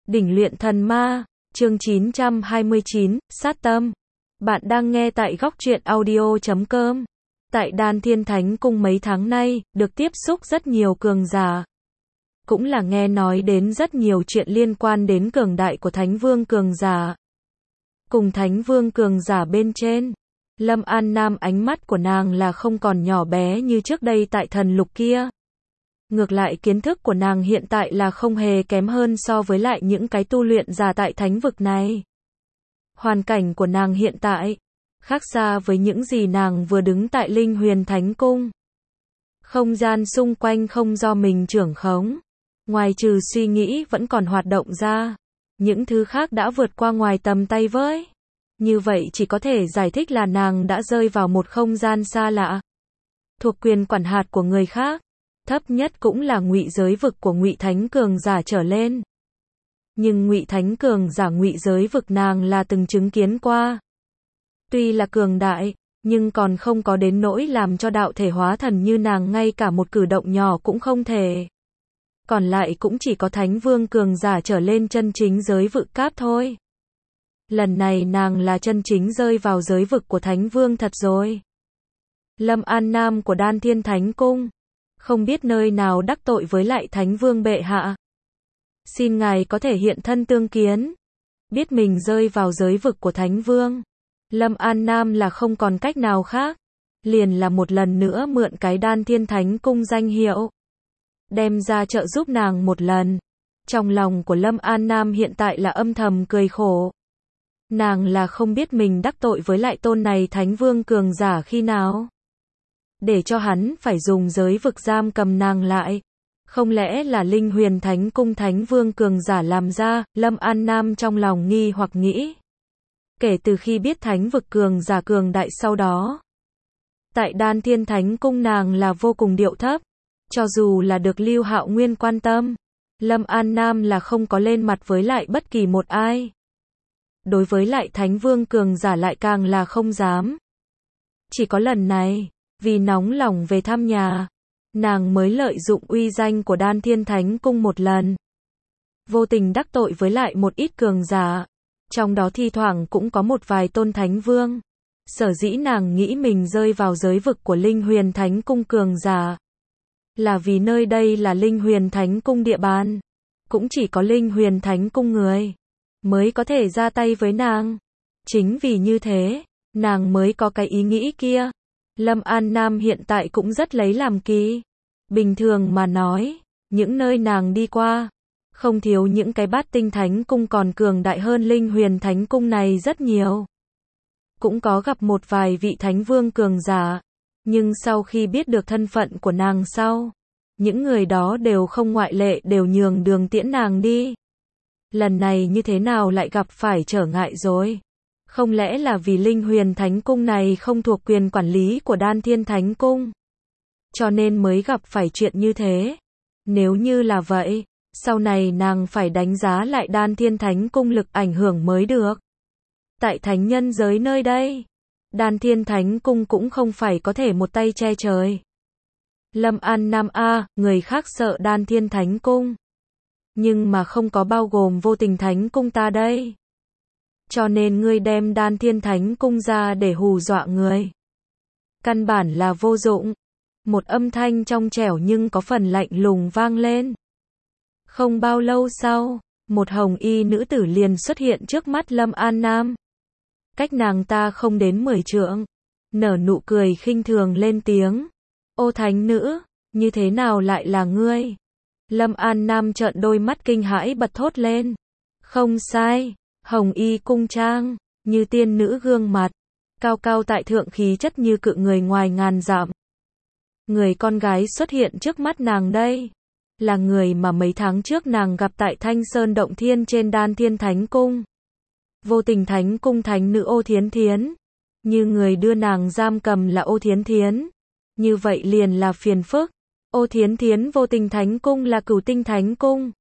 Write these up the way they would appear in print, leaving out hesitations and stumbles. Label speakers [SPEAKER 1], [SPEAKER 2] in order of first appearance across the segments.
[SPEAKER 1] Đỉnh luyện thần ma, chương 929, sát tâm. Bạn đang nghe tại góc truyện audio.com. Tại Đan Thiên Thánh Cung mấy tháng nay, được tiếp xúc rất nhiều cường giả. Cũng là nghe nói đến rất nhiều chuyện liên quan đến cường đại của Thánh Vương cường giả. Cùng Thánh Vương cường giả bên trên, Lâm An Nam ánh mắt của nàng là không còn nhỏ bé như trước đây tại thần lục kia. Ngược lại kiến thức của nàng hiện tại là không hề kém hơn so với lại những cái tu luyện giả tại thánh vực này. Hoàn cảnh của nàng hiện tại, khác xa với những gì nàng vừa đứng tại Linh Huyền Thánh Cung. Không gian xung quanh không do mình trưởng khống. Ngoài trừ suy nghĩ vẫn còn hoạt động ra. Những thứ khác đã vượt qua ngoài tầm tay với. Như vậy chỉ có thể giải thích là nàng đã rơi vào một không gian xa lạ. Thuộc quyền quản hạt của người khác. Thấp nhất cũng là ngụy giới vực của ngụy thánh cường giả trở lên. Nhưng ngụy thánh cường giả ngụy giới vực nàng là từng chứng kiến qua. Tuy là cường đại, nhưng còn không có đến nỗi làm cho đạo thể hóa thần như nàng ngay cả một cử động nhỏ cũng không thể. Còn lại cũng chỉ có thánh vương cường giả trở lên chân chính giới vực cáp thôi. Lần này nàng là chân chính rơi vào giới vực của thánh vương thật rồi. Lâm An Nam của Đan Thiên Thánh Cung. Không biết nơi nào đắc tội với lại Thánh Vương bệ hạ. Xin ngài có thể hiện thân tương kiến. Biết mình rơi vào giới vực của Thánh Vương. Lâm An Nam là không còn cách nào khác. Liền là một lần nữa mượn cái Đan Thiên Thánh Cung danh hiệu. Đem ra trợ giúp nàng một lần. Trong lòng của Lâm An Nam hiện tại là âm thầm cười khổ. Nàng là không biết mình đắc tội với lại tôn này Thánh Vương cường giả khi nào. Để cho hắn phải dùng giới vực giam cầm nàng lại. Không lẽ là Linh Huyền Thánh Cung Thánh Vương cường giả làm ra, Lâm An Nam trong lòng nghi hoặc nghĩ. Kể từ khi biết thánh vực cường giả cường đại sau đó. Tại Đan Thiên Thánh Cung nàng là vô cùng điệu thấp. Cho dù là được Lưu Hạo Nguyên quan tâm, Lâm An Nam là không có lên mặt với lại bất kỳ một ai. Đối với lại Thánh Vương cường giả lại càng là không dám. Chỉ có lần này. Vì nóng lòng về thăm nhà, nàng mới lợi dụng uy danh của Đan Thiên Thánh Cung một lần. Vô tình đắc tội với lại một ít cường giả. Trong đó thi thoảng cũng có một vài tôn Thánh Vương. Sở dĩ nàng nghĩ mình rơi vào giới vực của Linh Huyền Thánh Cung cường giả. Là vì nơi đây là Linh Huyền Thánh Cung địa bàn. Cũng chỉ có Linh Huyền Thánh Cung người mới có thể ra tay với nàng. Chính vì như thế, nàng mới có cái ý nghĩ kia. Lâm An Nam hiện tại cũng rất lấy làm kỳ. Bình thường mà nói, những nơi nàng đi qua, không thiếu những cái Bát Tinh Thánh Cung còn cường đại hơn Linh Huyền Thánh Cung này rất nhiều. Cũng có gặp một vài vị Thánh Vương cường giả, nhưng sau khi biết được thân phận của nàng sau, những người đó đều không ngoại lệ đều nhường đường tiễn nàng đi. Lần này như thế nào lại gặp phải trở ngại rồi? Không lẽ là vì Linh Huyền Thánh Cung này không thuộc quyền quản lý của Đan Thiên Thánh Cung? Cho nên mới gặp phải chuyện như thế. Nếu như là vậy, sau này nàng phải đánh giá lại Đan Thiên Thánh Cung lực ảnh hưởng mới được. Tại thánh nhân giới nơi đây, Đan Thiên Thánh Cung cũng không phải có thể một tay che trời. Lâm An Nam A, người khác sợ Đan Thiên Thánh Cung. Nhưng mà không có bao gồm Vô Tình Thánh Cung ta đây. Cho nên ngươi đem Đan Thiên Thánh Cung ra để hù dọa người. Căn bản là vô dụng. Một âm thanh trong trẻo nhưng có phần lạnh lùng vang lên. Không bao lâu sau, một hồng y nữ tử liền xuất hiện trước mắt Lâm An Nam. Cách nàng ta không đến 10 trượng. Nở nụ cười khinh thường lên tiếng. Ô thánh nữ, như thế nào lại là ngươi? Lâm An Nam trợn đôi mắt kinh hãi bật thốt lên. Không sai. Hồng y cung trang, như tiên nữ gương mặt, cao cao tại thượng khí chất như cự người ngoài ngàn dặm. Người con gái xuất hiện trước mắt nàng đây, là người mà mấy tháng trước nàng gặp tại Thanh Sơn Động Thiên trên Đan Thiên Thánh Cung. Vô Tình Thánh Cung thánh nữ Ô Thiến Thiến, như người đưa nàng giam cầm là Ô Thiến Thiến, như vậy liền là phiền phức. Ô Thiến Thiến Vô Tình Thánh Cung là Cửu Tinh Thánh Cung.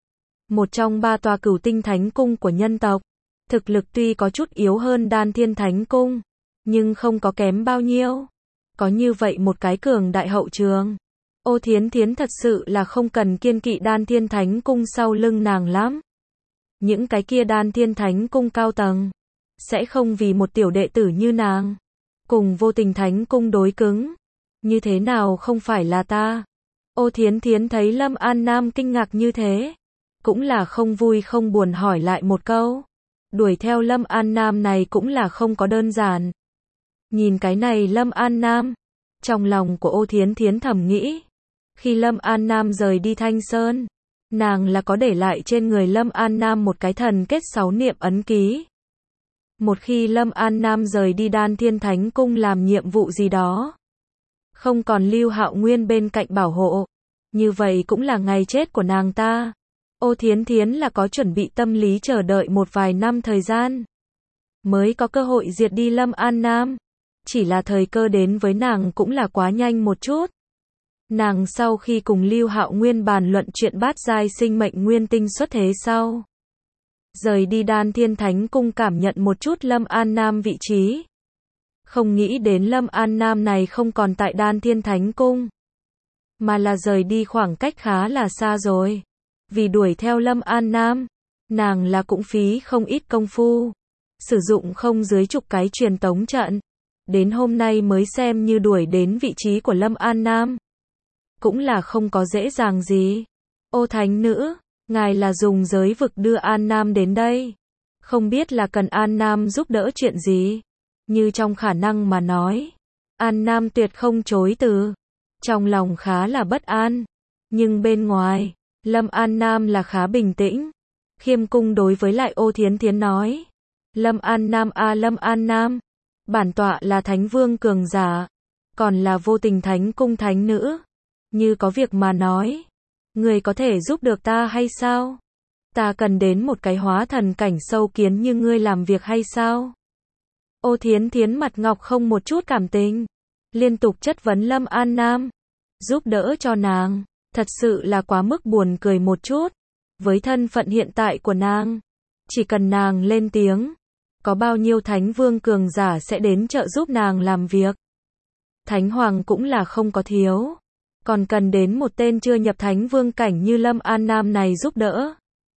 [SPEAKER 1] Một trong 3 tòa Cửu Tinh Thánh Cung của nhân tộc. Thực lực tuy có chút yếu hơn Đan Thiên Thánh Cung, nhưng không có kém bao nhiêu. Có như vậy một cái cường đại hậu trường. Ô Thiến Thiến thật sự là không cần kiêng kỵ Đan Thiên Thánh Cung sau lưng nàng lắm. những cái kia Đan Thiên Thánh Cung cao tầng sẽ không vì một tiểu đệ tử như nàng cùng Vô Tình Thánh Cung đối cứng. Như thế nào không phải là ta? Ô Thiến Thiến thấy Lâm An Nam kinh ngạc như thế, cũng là không vui không buồn hỏi lại một câu. Đuổi theo Lâm An Nam này cũng là không có đơn giản. Nhìn cái này Lâm An Nam, trong lòng của Ô Thiến Thiến thầm nghĩ, khi Lâm An Nam rời đi Thanh Sơn, nàng là có để lại trên người Lâm An Nam một cái thần kết 6 niệm ấn ký. Một khi Lâm An Nam rời đi Đan Thiên Thánh Cung làm nhiệm vụ gì đó, không còn Lưu Hạo Nguyên bên cạnh bảo hộ, như vậy cũng là ngày chết của nàng ta. Ô Thiến Thiến là có chuẩn bị tâm lý chờ đợi một vài năm thời gian, mới có cơ hội diệt đi Lâm An Nam. Chỉ là thời cơ đến với nàng cũng là quá nhanh một chút. Nàng sau khi cùng Lưu Hạo Nguyên bàn luận chuyện bát giai sinh mệnh nguyên tinh xuất thế sau, rời đi Đan Thiên Thánh Cung cảm nhận một chút Lâm An Nam vị trí. Không nghĩ đến Lâm An Nam này không còn tại Đan Thiên Thánh Cung, mà là rời đi khoảng cách khá là xa rồi. Vì đuổi theo Lâm An Nam, nàng là cũng phí không ít công phu, sử dụng không dưới chục cái truyền tống trận, đến hôm nay mới xem như đuổi đến vị trí của Lâm An Nam. Cũng là không có dễ dàng gì. Ô thánh nữ, ngài là dùng giới vực đưa An Nam đến đây, không biết là cần An Nam giúp đỡ chuyện gì? Như trong khả năng mà nói, An Nam tuyệt không chối từ. Trong lòng khá là bất an, nhưng bên ngoài, Lâm An Nam là khá bình tĩnh. Khiêm cung đối với lại Ô Thiến Thiến nói, Lâm An Nam Lâm An Nam, bản tọa là Thánh Vương cường giả, còn là Vô Tình Thánh Cung thánh nữ. Như có việc mà nói, người có thể giúp được ta hay sao? Ta cần đến một cái hóa thần cảnh sâu kiến như ngươi làm việc hay sao? Ô Thiến Thiến mặt ngọc không một chút cảm tình, liên tục chất vấn Lâm An Nam, giúp đỡ cho nàng, thật sự là quá mức buồn cười một chút. Với thân phận hiện tại của nàng, chỉ cần nàng lên tiếng, có bao nhiêu Thánh Vương cường giả sẽ đến trợ giúp nàng làm việc. Thánh Hoàng cũng là không có thiếu, còn cần đến một tên chưa nhập Thánh Vương cảnh như Lâm An Nam này giúp đỡ.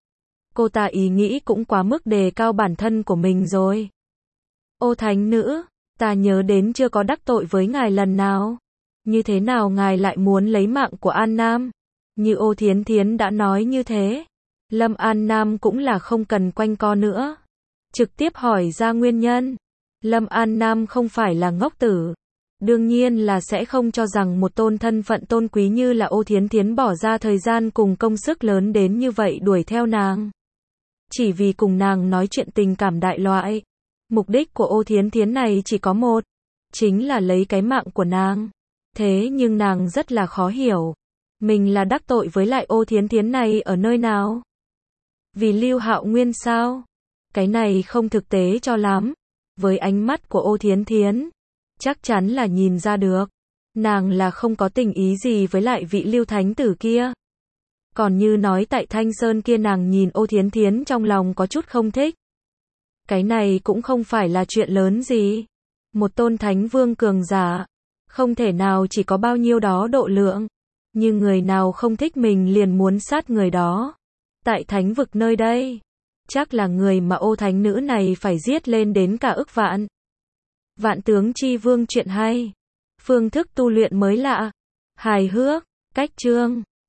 [SPEAKER 1] Cô ta ý nghĩ cũng quá mức đề cao bản thân của mình rồi. Ô thánh nữ, ta nhớ đến chưa có đắc tội với ngài lần nào. Như thế nào ngài lại muốn lấy mạng của An Nam? Như Ô Thiến Thiến đã nói như thế, Lâm An Nam cũng là không cần quanh co nữa, trực tiếp hỏi ra nguyên nhân. Lâm An Nam không phải là ngốc tử, đương nhiên là sẽ không cho rằng một tôn thân phận tôn quý như là Ô Thiến Thiến bỏ ra thời gian cùng công sức lớn đến như vậy đuổi theo nàng, chỉ vì cùng nàng nói chuyện tình cảm đại loại. Mục đích của Ô Thiến Thiến này chỉ có một, chính là lấy cái mạng của nàng. Thế nhưng nàng rất là khó hiểu, mình là đắc tội với lại Ô Thiến Thiến này ở nơi nào? Vì Lưu Hạo Nguyên sao? Cái này không thực tế cho lắm. Với ánh mắt của Ô Thiến Thiến, chắc chắn là nhìn ra được, nàng là không có tình ý gì với lại vị Lưu Thánh Tử kia. Còn như nói tại Thanh Sơn kia nàng nhìn Ô Thiến Thiến trong lòng có chút không thích. Cái này cũng không phải là chuyện lớn gì. Một tôn Thánh Vương cường giả, không thể nào chỉ có bao nhiêu đó độ lượng. Nhưng người nào không thích mình liền muốn sát người đó. Tại thánh vực nơi đây, chắc là người mà Ô thánh nữ này phải giết lên đến cả ức vạn. Vạn tướng chi vương chuyện hay. Phương thức tu luyện mới lạ, hài hước, cách chương.